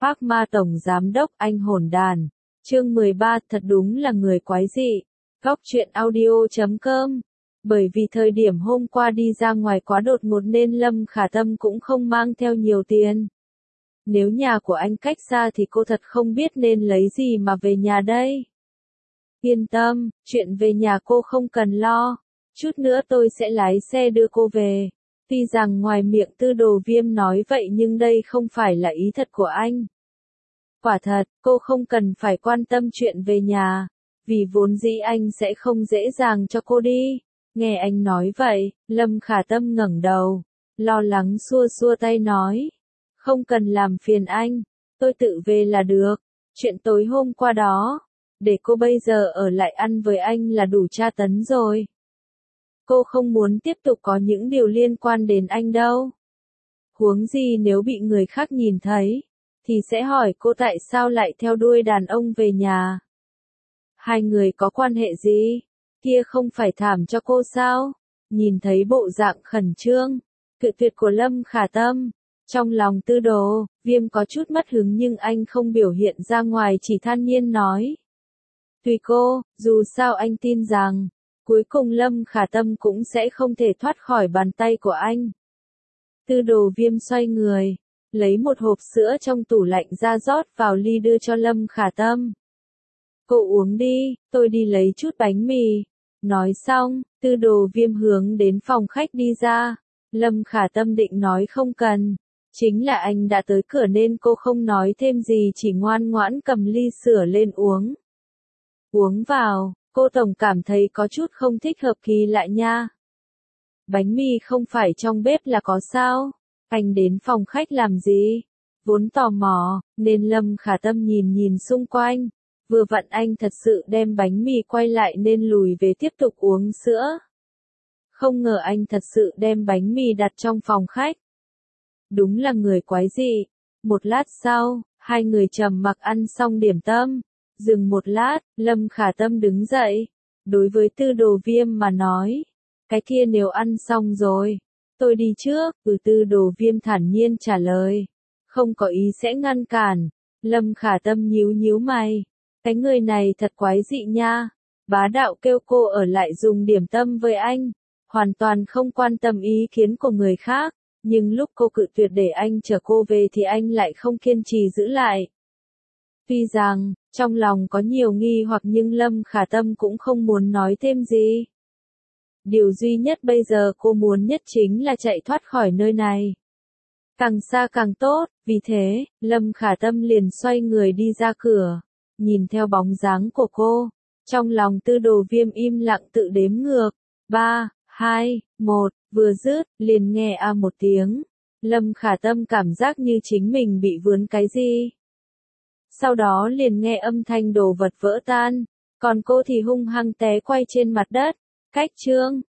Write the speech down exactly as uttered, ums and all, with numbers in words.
Phác Ma Tổng Giám Đốc Anh Hồn Đàn. Chương mười ba, thật đúng là người quái dị. Góc truyện audio chấm com. Bởi vì thời điểm hôm qua đi ra ngoài quá đột ngột nên Lâm Khả Tâm cũng không mang theo nhiều tiền. Nếu nhà của anh cách xa thì cô thật không biết nên lấy gì mà về nhà đây. Yên tâm, chuyện về nhà cô không cần lo. Chút nữa tôi sẽ lái xe đưa cô về. Tuy rằng ngoài miệng Tư Đồ Viêm nói vậy nhưng đây không phải là ý thật của anh. Quả thật, cô không cần phải quan tâm chuyện về nhà, vì vốn dĩ anh sẽ không dễ dàng cho cô đi. Nghe anh nói vậy, Lâm Khả Tâm ngẩng đầu, lo lắng xua xua tay nói. Không cần làm phiền anh, tôi tự về là được. Chuyện tối hôm qua đó, để cô bây giờ ở lại ăn với anh là đủ tra tấn rồi. Cô không muốn tiếp tục có những điều liên quan đến anh đâu. Huống gì nếu bị người khác nhìn thấy, thì sẽ hỏi cô tại sao lại theo đuôi đàn ông về nhà. Hai người có quan hệ gì? Kia không phải thảm cho cô sao? Nhìn thấy bộ dạng khẩn trương, cự tuyệt của Lâm Khả Tâm, trong lòng Tư Đồ Viêm có chút mất hứng nhưng anh không biểu hiện ra ngoài, chỉ than nhiên nói. Tùy cô, dù sao anh tin rằng, cuối cùng Lâm Khả Tâm cũng sẽ không thể thoát khỏi bàn tay của anh. Tư Đồ Viêm xoay người, lấy một hộp sữa trong tủ lạnh ra rót vào ly đưa cho Lâm Khả Tâm. Cô uống đi, tôi đi lấy chút bánh mì. Nói xong, Tư Đồ Viêm hướng đến phòng khách đi ra. Lâm Khả Tâm định nói không cần. Chính là anh đã tới cửa nên cô không nói thêm gì, chỉ ngoan ngoãn cầm ly sữa lên uống. Uống vào, cô tổng cảm thấy có chút không thích hợp, kỳ lạ nha. Bánh mì không phải trong bếp là có sao? Anh đến phòng khách làm gì? Vốn tò mò, nên Lâm Khả Tâm nhìn nhìn xung quanh. Vừa vặn anh thật sự đem bánh mì quay lại nên lùi về tiếp tục uống sữa. Không ngờ anh thật sự đem bánh mì đặt trong phòng khách. Đúng là người quái dị. Một lát sau, hai người trầm mặc ăn xong điểm tâm. Dừng một lát, Lâm Khả Tâm đứng dậy. Đối với Tư Đồ Viêm mà nói. Cái kia nếu ăn xong rồi, tôi đi trước. Ừ, Tư Đồ Viêm thản nhiên trả lời. Không có ý sẽ ngăn cản. Lâm Khả Tâm nhíu nhíu mày. Cái người này thật quái dị nha. Bá đạo kêu cô ở lại dùng điểm tâm với anh. Hoàn toàn không quan tâm ý kiến của người khác. Nhưng lúc cô cự tuyệt để anh chở cô về thì anh lại không kiên trì giữ lại. Tuy rằng, trong lòng có nhiều nghi hoặc nhưng Lâm Khả Tâm cũng không muốn nói thêm gì. Điều duy nhất bây giờ cô muốn nhất chính là chạy thoát khỏi nơi này. Càng xa càng tốt, vì thế, Lâm Khả Tâm liền xoay người đi ra cửa. Nhìn theo bóng dáng của cô, trong lòng Tư Đồ Viêm im lặng tự đếm ngược. ba, hai, một, vừa dứt, liền nghe a một tiếng. Lâm Khả Tâm cảm giác như chính mình bị vướng cái gì. Sau đó liền nghe âm thanh đồ vật vỡ tan, còn cô thì hung hăng té quay trên mặt đất. Cách chương